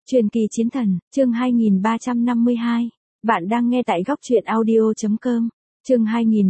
Truyền kỳ chiến thần, chương 2352. Bạn đang nghe tại góc truyện audio.com. Chương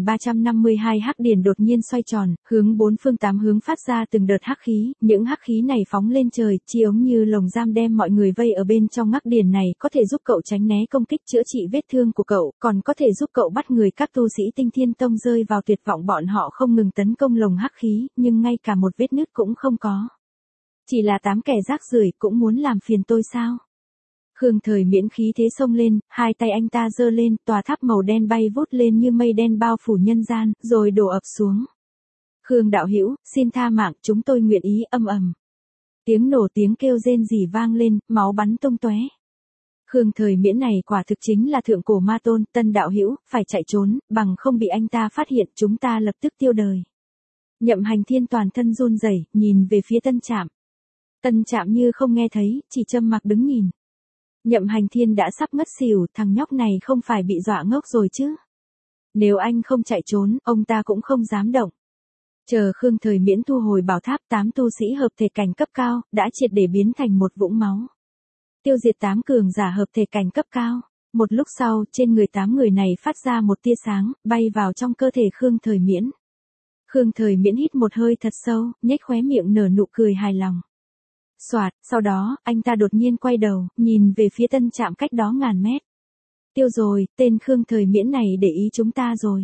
2352 hắc điền đột nhiên xoay tròn, hướng bốn phương tám hướng phát ra từng đợt hắc khí, những hắc khí này phóng lên trời, chi ống như lồng giam đem mọi người vây ở bên trong hắc điền này, có thể giúp cậu tránh né công kích chữa trị vết thương của cậu, còn có thể giúp cậu bắt người các tu sĩ Tinh Thiên Tông rơi vào tuyệt vọng, bọn họ không ngừng tấn công lồng hắc khí, nhưng ngay cả một vết nứt cũng không có. Chỉ là 8 kẻ rác rưởi cũng muốn làm phiền tôi sao? Khương Thời Miễn khí thế xông lên, hai tay anh ta giơ lên, tòa tháp màu đen bay vút lên như mây đen bao phủ nhân gian, rồi đổ ập xuống. Khương đạo hữu, xin tha mạng, chúng tôi nguyện ý. Âm ầm. Tiếng nổ, tiếng kêu rên rỉ vang lên, máu bắn tung tóe. Khương Thời Miễn này quả thực chính là thượng cổ ma tôn. Tân đạo hữu, phải chạy trốn, bằng không bị anh ta phát hiện, chúng ta lập tức tiêu đời. Nhậm Hành Thiên toàn thân run rẩy, nhìn về phía Tân Trạm. Tân Trạm như không nghe thấy, chỉ trầm mặc đứng nhìn. Nhậm Hành Thiên đã sắp ngất xỉu, thằng nhóc này không phải bị dọa ngốc rồi chứ? Nếu anh không chạy trốn, ông ta cũng không dám động. Chờ Khương Thời Miễn thu hồi bảo tháp, 8 tu sĩ hợp thể cảnh cấp cao, đã triệt để biến thành một vũng máu. Tiêu diệt 8 cường giả hợp thể cảnh cấp cao. Một lúc sau, trên người 8 người này phát ra một tia sáng, bay vào trong cơ thể Khương Thời Miễn. Khương Thời Miễn hít một hơi thật sâu, nhếch khóe miệng nở nụ cười hài lòng. Soạt, sau đó, anh ta đột nhiên quay đầu, nhìn về phía Tân Trạm cách đó ngàn mét. Tiêu rồi, tên Khương Thời Miễn này để ý chúng ta rồi.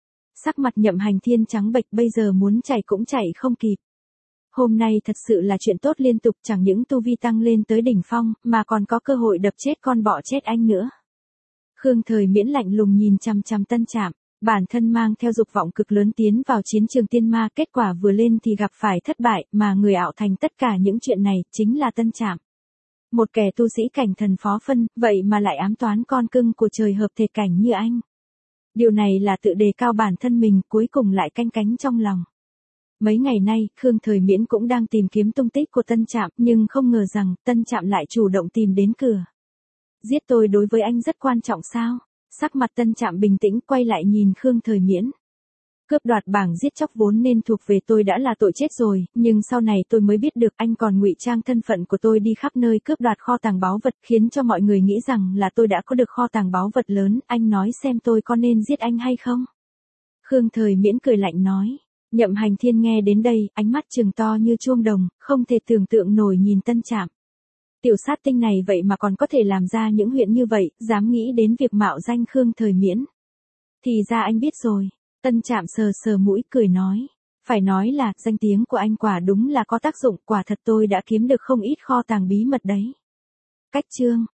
Sắc mặt Nhậm Hành Thiên trắng bệch, bây giờ muốn chạy cũng chạy không kịp. Hôm nay thật sự là chuyện tốt liên tục, chẳng những tu vi tăng lên tới đỉnh phong, mà còn có cơ hội đập chết con bọ chết anh nữa. Khương Thời Miễn lạnh lùng nhìn chằm chằm Tân Trạm. Bản thân mang theo dục vọng cực lớn tiến vào chiến trường tiên ma, kết quả vừa lên thì gặp phải thất bại, mà người ảo thành tất cả những chuyện này, chính là Tân Trạm. Một kẻ tu sĩ cảnh thần phó phân, vậy mà lại ám toán con cưng của trời hợp thể cảnh như anh. Điều này là tự đề cao bản thân mình, cuối cùng lại canh cánh trong lòng. Mấy ngày nay, Khương Thời Miễn cũng đang tìm kiếm tung tích của Tân Trạm, nhưng không ngờ rằng, Tân Trạm lại chủ động tìm đến cửa. Giết tôi đối với anh rất quan trọng sao? Sắc mặt Tân Trạm bình tĩnh, quay lại nhìn Khương Thời Miễn. Cướp đoạt bảng giết chóc vốn nên thuộc về tôi đã là tội chết rồi, nhưng sau này tôi mới biết được anh còn ngụy trang thân phận của tôi đi khắp nơi cướp đoạt kho tàng báu vật, khiến cho mọi người nghĩ rằng là tôi đã có được kho tàng báu vật lớn, anh nói xem tôi có nên giết anh hay không? Khương Thời Miễn cười lạnh nói. Nhậm Hành Thiên nghe đến đây, ánh mắt trừng to như chuông đồng, không thể tưởng tượng nổi nhìn Tân Trạm. Tiểu sát tinh này vậy mà còn có thể làm ra những chuyện như vậy, dám nghĩ đến việc mạo danh Khương Thời Miễn. Thì ra anh biết rồi. Tân Trạm sờ sờ mũi cười nói. Phải nói là, danh tiếng của anh quả đúng là có tác dụng, quả thật tôi đã kiếm được không ít kho tàng bí mật đấy. Cách chương.